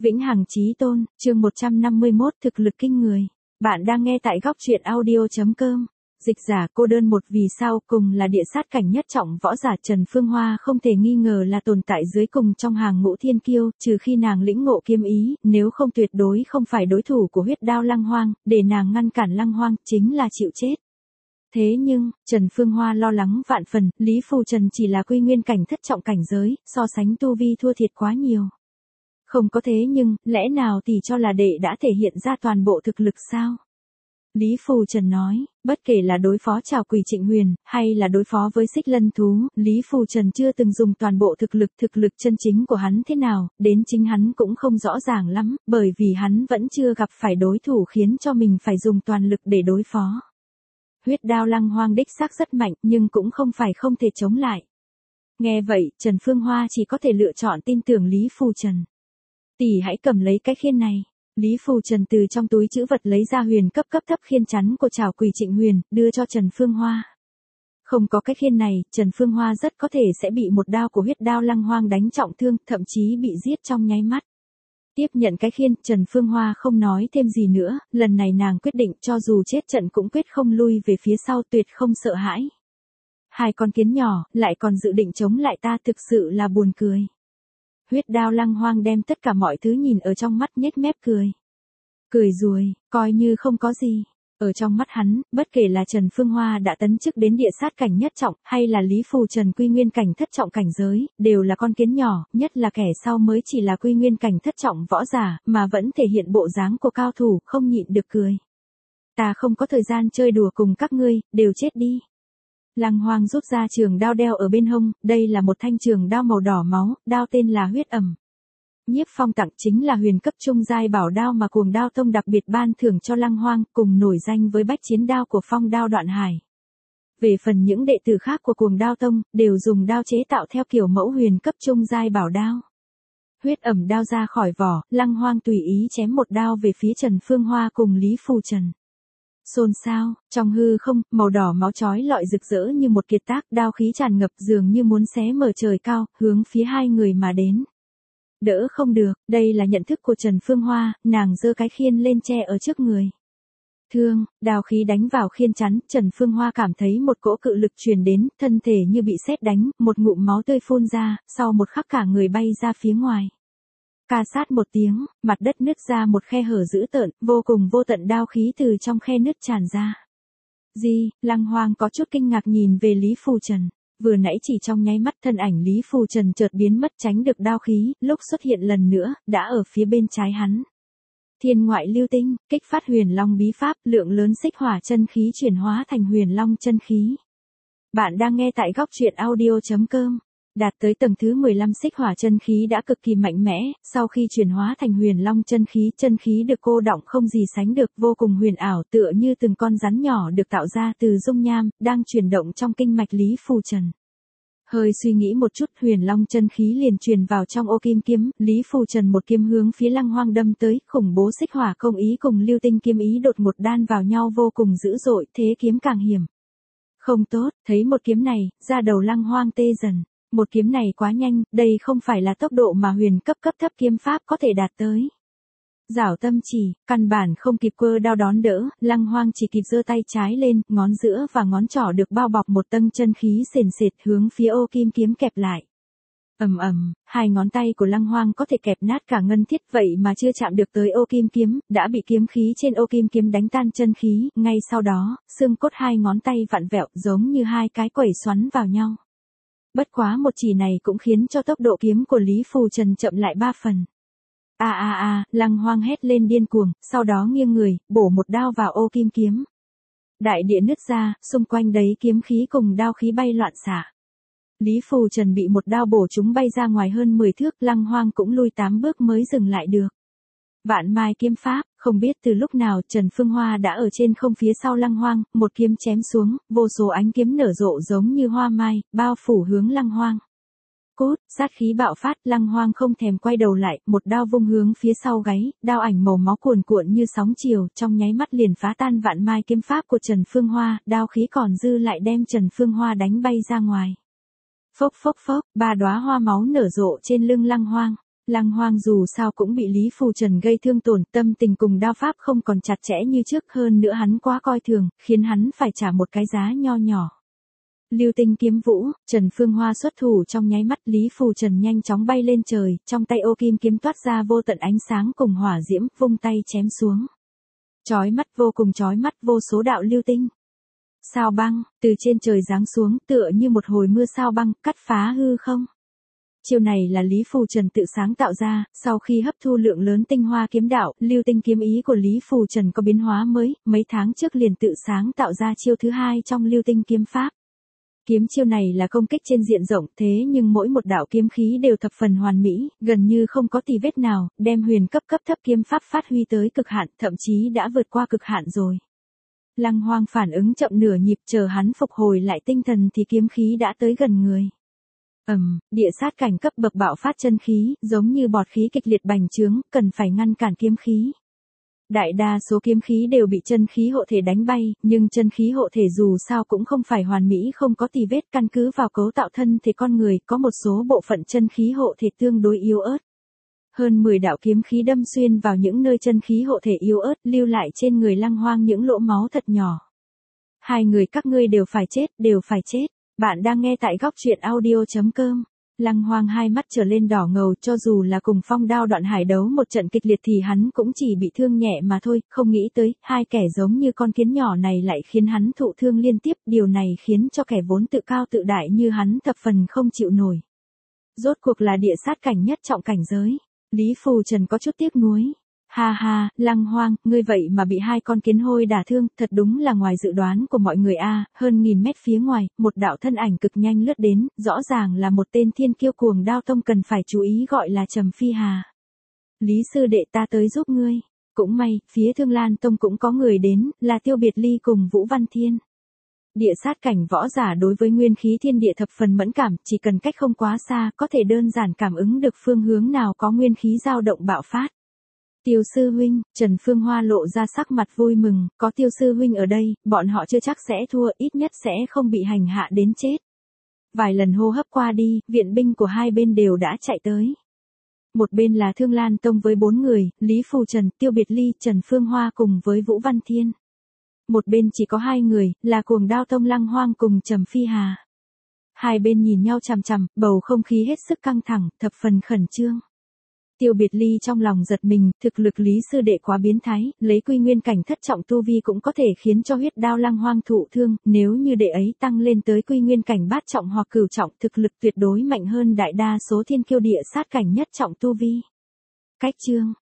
Vĩnh hằng chí tôn, chương 151 thực lực kinh người. Bạn đang nghe tại góc truyện audio.com. Dịch giả cô đơn một vì sao cùng là địa sát cảnh nhất trọng võ giả Trần Phương Hoa không thể nghi ngờ là tồn tại dưới cùng trong hàng ngũ thiên kiêu, trừ khi nàng lĩnh ngộ kiếm ý, nếu không tuyệt đối không phải đối thủ của huyết đao Lăng Hoang, để nàng ngăn cản Lăng Hoang chính là chịu chết. Thế nhưng, Trần Phương Hoa lo lắng vạn phần, Lý Phù Trần chỉ là quy nguyên cảnh thất trọng cảnh giới, so sánh tu vi thua thiệt quá nhiều. Không có thế nhưng, lẽ nào tỷ cho là đệ đã thể hiện ra toàn bộ thực lực sao? Lý Phù Trần nói, bất kể là đối phó Trảo Quỷ Trịnh Huyền, hay là đối phó với Xích Lân Thú, Lý Phù Trần chưa từng dùng toàn bộ thực lực chân chính của hắn thế nào, đến chính hắn cũng không rõ ràng lắm, bởi vì hắn vẫn chưa gặp phải đối thủ khiến cho mình phải dùng toàn lực để đối phó. Huyết đao Lăng Hoang đích xác rất mạnh, nhưng cũng không phải không thể chống lại. Nghe vậy, Trần Phương Hoa chỉ có thể lựa chọn tin tưởng Lý Phù Trần. Tỷ hãy cầm lấy cái khiên này. Lý Phù Trần từ trong túi trữ vật lấy ra huyền cấp thấp khiên chắn của Trảo Quỷ Trịnh Huyền, đưa cho Trần Phương Hoa. Không có cái khiên này, Trần Phương Hoa rất có thể sẽ bị một đao của huyết đao Lăng Hoang đánh trọng thương, thậm chí bị giết trong nháy mắt. Tiếp nhận cái khiên, Trần Phương Hoa không nói thêm gì nữa, lần này nàng quyết định cho dù chết trận cũng quyết không lui về phía sau, tuyệt không sợ hãi. Hai con kiến nhỏ, lại còn dự định chống lại ta, thực sự là buồn cười. Huyết đao Lăng Hoang đem tất cả mọi thứ nhìn ở trong mắt, nhếch mép cười. Cười rồi, coi như không có gì. Ở trong mắt hắn, bất kể là Trần Phương Hoa đã tấn chức đến địa sát cảnh nhất trọng, hay là Lý Phù Trần quy nguyên cảnh thất trọng cảnh giới, đều là con kiến nhỏ, nhất là kẻ sau mới chỉ là quy nguyên cảnh thất trọng võ giả, mà vẫn thể hiện bộ dáng của cao thủ, không nhịn được cười. Ta không có thời gian chơi đùa cùng các ngươi, đều chết đi. Lăng Hoang rút ra trường đao đeo ở bên hông, đây là một thanh trường đao màu đỏ máu, đao tên là Huyết Ẩm. Nhiếp Phong tặng chính là huyền cấp trung giai bảo đao mà Cuồng Đao Tông đặc biệt ban thưởng cho Lăng Hoang, cùng nổi danh với bách chiến đao của Phong Đao Đoạn Hải. Về phần những đệ tử khác của Cuồng Đao Tông, đều dùng đao chế tạo theo kiểu mẫu huyền cấp trung giai bảo đao. Huyết Ẩm đao ra khỏi vỏ, Lăng Hoang tùy ý chém một đao về phía Trần Phương Hoa cùng Lý Phù Trần. Xôn xao, trong hư không, màu đỏ máu chói lọi rực rỡ như một kiệt tác, đao khí tràn ngập dường như muốn xé mở trời cao, hướng phía hai người mà đến. Đỡ không được, đây là nhận thức của Trần Phương Hoa, nàng giơ cái khiên lên che ở trước người. Thương, đao khí đánh vào khiên chắn, Trần Phương Hoa cảm thấy một cỗ cự lực truyền đến, thân thể như bị sét đánh, một ngụm máu tươi phun ra, sau một khắc cả người bay ra phía ngoài. Ca sát một tiếng, mặt đất nứt ra một khe hở dữ tợn, vô cùng vô tận đao khí từ trong khe nứt tràn ra. Lăng Hoang có chút kinh ngạc nhìn về Lý Phù Trần. Vừa nãy chỉ trong nháy mắt thân ảnh Lý Phù Trần chợt biến mất, tránh được đao khí, lúc xuất hiện lần nữa, đã ở phía bên trái hắn. Thiên ngoại lưu tinh, kích phát huyền long bí pháp, lượng lớn xích hỏa chân khí chuyển hóa thành huyền long chân khí. Bạn đang nghe tại góc truyện audio.com. Đạt tới tầng thứ 15 xích hỏa chân khí đã cực kỳ mạnh mẽ, sau khi chuyển hóa thành huyền long chân khí được cô đọng không gì sánh được, vô cùng huyền ảo, tựa như từng con rắn nhỏ được tạo ra từ dung nham, đang chuyển động trong kinh mạch Lý Phù Trần. Hơi suy nghĩ một chút, huyền long chân khí liền truyền vào trong ô kim kiếm, Lý Phù Trần một kiếm hướng phía Lăng Hoang đâm tới, khủng bố xích hỏa công ý cùng lưu tinh kiếm ý đột ngột đan vào nhau vô cùng dữ dội, thế kiếm càng hiểm. Không tốt, thấy một kiếm này, da đầu Lăng Hoang tê dần. Một kiếm này quá nhanh, đây không phải là tốc độ mà huyền cấp thấp kiếm pháp có thể đạt tới. Giảo tâm chỉ, căn bản không kịp quơ đao đón đỡ, Lăng Hoang chỉ kịp giơ tay trái lên, ngón giữa và ngón trỏ được bao bọc một tầng chân khí sền sệt hướng phía ô kim kiếm kẹp lại. Hai ngón tay của Lăng Hoang có thể kẹp nát cả ngân thiết, vậy mà chưa chạm được tới ô kim kiếm, đã bị kiếm khí trên ô kim kiếm đánh tan chân khí, ngay sau đó, xương cốt hai ngón tay vặn vẹo giống như hai cái quẩy xoắn vào nhau. Bất quá một chỉ này cũng khiến cho tốc độ kiếm của Lý Phù Trần chậm lại 3 phần. Lăng Hoang hét lên điên cuồng, sau đó nghiêng người, bổ một đao vào ô kim kiếm. Đại địa nứt ra, xung quanh đấy kiếm khí cùng đao khí bay loạn xạ. Lý Phù Trần bị một đao bổ chúng bay ra ngoài hơn 10 thước, Lăng Hoang cũng lui 8 bước mới dừng lại được. Vạn mai kiếm pháp, không biết từ lúc nào Trần Phương Hoa đã ở trên không phía sau Lăng Hoang, một kiếm chém xuống, vô số ánh kiếm nở rộ giống như hoa mai, bao phủ hướng Lăng Hoang. Cốt, sát khí bạo phát, Lăng Hoang không thèm quay đầu lại, một đao vung hướng phía sau gáy, đao ảnh màu máu cuồn cuộn như sóng chiều, trong nháy mắt liền phá tan vạn mai kiếm pháp của Trần Phương Hoa, đao khí còn dư lại đem Trần Phương Hoa đánh bay ra ngoài. Phốc phốc phốc, 3 đóa hoa máu nở rộ trên lưng Lăng Hoang. Lăng Hoang dù sao cũng bị Lý Phù Trần gây thương tổn, tâm tình cùng đao pháp không còn chặt chẽ như trước, hơn nữa hắn quá coi thường, khiến hắn phải trả một cái giá nho nhỏ. Lưu tinh kiếm vũ, Trần Phương Hoa xuất thủ trong nháy mắt, Lý Phù Trần nhanh chóng bay lên trời, trong tay ô kim kiếm toát ra vô tận ánh sáng cùng hỏa diễm, vung tay chém xuống. Chói mắt, vô cùng chói mắt, vô số đạo lưu tinh. Sao băng, từ trên trời giáng xuống, tựa như một hồi mưa sao băng, cắt phá hư không. Chiêu này là Lý Phù Trần tự sáng tạo ra, sau khi hấp thu lượng lớn tinh hoa kiếm đạo, lưu tinh kiếm ý của Lý Phù Trần có biến hóa mới, mấy tháng trước liền tự sáng tạo ra chiêu thứ hai trong lưu tinh kiếm pháp. Kiếm chiêu này là công kích trên diện rộng, thế nhưng mỗi một đạo kiếm khí đều thập phần hoàn mỹ, gần như không có tì vết nào, đem huyền cấp thấp kiếm pháp phát huy tới cực hạn, thậm chí đã vượt qua cực hạn rồi. Lăng Hoang phản ứng chậm nửa nhịp, chờ hắn phục hồi lại tinh thần thì kiếm khí đã tới gần người. Địa sát cảnh cấp bậc bạo phát chân khí, giống như bọt khí kịch liệt bành trướng, cần phải ngăn cản kiếm khí. Đại đa số kiếm khí đều bị chân khí hộ thể đánh bay, nhưng chân khí hộ thể dù sao cũng không phải hoàn mỹ, không có tì vết, căn cứ vào cấu tạo thân thể con người, có một số bộ phận chân khí hộ thể tương đối yếu ớt. Hơn 10 đạo kiếm khí đâm xuyên vào những nơi chân khí hộ thể yếu ớt, lưu lại trên người Lăng Hoang những lỗ máu thật nhỏ. Hai người các ngươi đều phải chết, đều phải chết. Bạn đang nghe tại góc truyện audio.com. Lăng Hoang hai mắt trở lên đỏ ngầu, cho dù là cùng Phong Đao Đoạn Hải đấu một trận kịch liệt thì hắn cũng chỉ bị thương nhẹ mà thôi, không nghĩ tới, hai kẻ giống như con kiến nhỏ này lại khiến hắn thụ thương liên tiếp, điều này khiến cho kẻ vốn tự cao tự đại như hắn thập phần không chịu nổi. Rốt cuộc là địa sát cảnh nhất trọng cảnh giới. Lý Phù Trần có chút tiếc nuối. Ha ha, Lăng Hoang, ngươi vậy mà bị hai con kiến hôi đả thương, thật đúng là ngoài dự đoán của mọi người a. Hơn 1000 mét phía ngoài, một đạo thân ảnh cực nhanh lướt đến, rõ ràng là một tên thiên kiêu cuồng đao tông, cần phải chú ý, gọi là Trầm Phi Hà. Lý sư đệ, ta tới giúp ngươi. Cũng may, phía Thương Lan tông cũng có người đến, là Tiêu Biệt Ly cùng Vũ Văn Thiên. Địa sát cảnh võ giả đối với nguyên khí thiên địa thập phần mẫn cảm, chỉ cần cách không quá xa, có thể đơn giản cảm ứng được phương hướng nào có nguyên khí dao động bạo phát. Tiêu sư huynh, Trần Phương Hoa lộ ra sắc mặt vui mừng, có Tiêu sư huynh ở đây, bọn họ chưa chắc sẽ thua, ít nhất sẽ không bị hành hạ đến chết. Vài lần hô hấp qua đi, viện binh của hai bên đều đã chạy tới. Một bên là Thương Lan tông với 4 người, Lý Phù Trần, Tiêu Biệt Ly, Trần Phương Hoa cùng với Vũ Văn Thiên. Một bên chỉ có 2 người, là cuồng đao tông Lăng Hoang cùng Trầm Phi Hà. Hai bên nhìn nhau chằm chằm, bầu không khí hết sức căng thẳng, thập phần khẩn trương. Tiêu Biệt Ly trong lòng giật mình, thực lực Lý sư đệ quá biến thái, lấy quy nguyên cảnh thất trọng tu vi cũng có thể khiến cho huyết đao Lăng Hoang thụ thương, nếu như đệ ấy tăng lên tới quy nguyên cảnh bát trọng hoặc cửu trọng, thực lực tuyệt đối mạnh hơn đại đa số thiên kiêu địa sát cảnh nhất trọng tu vi. Cách chương,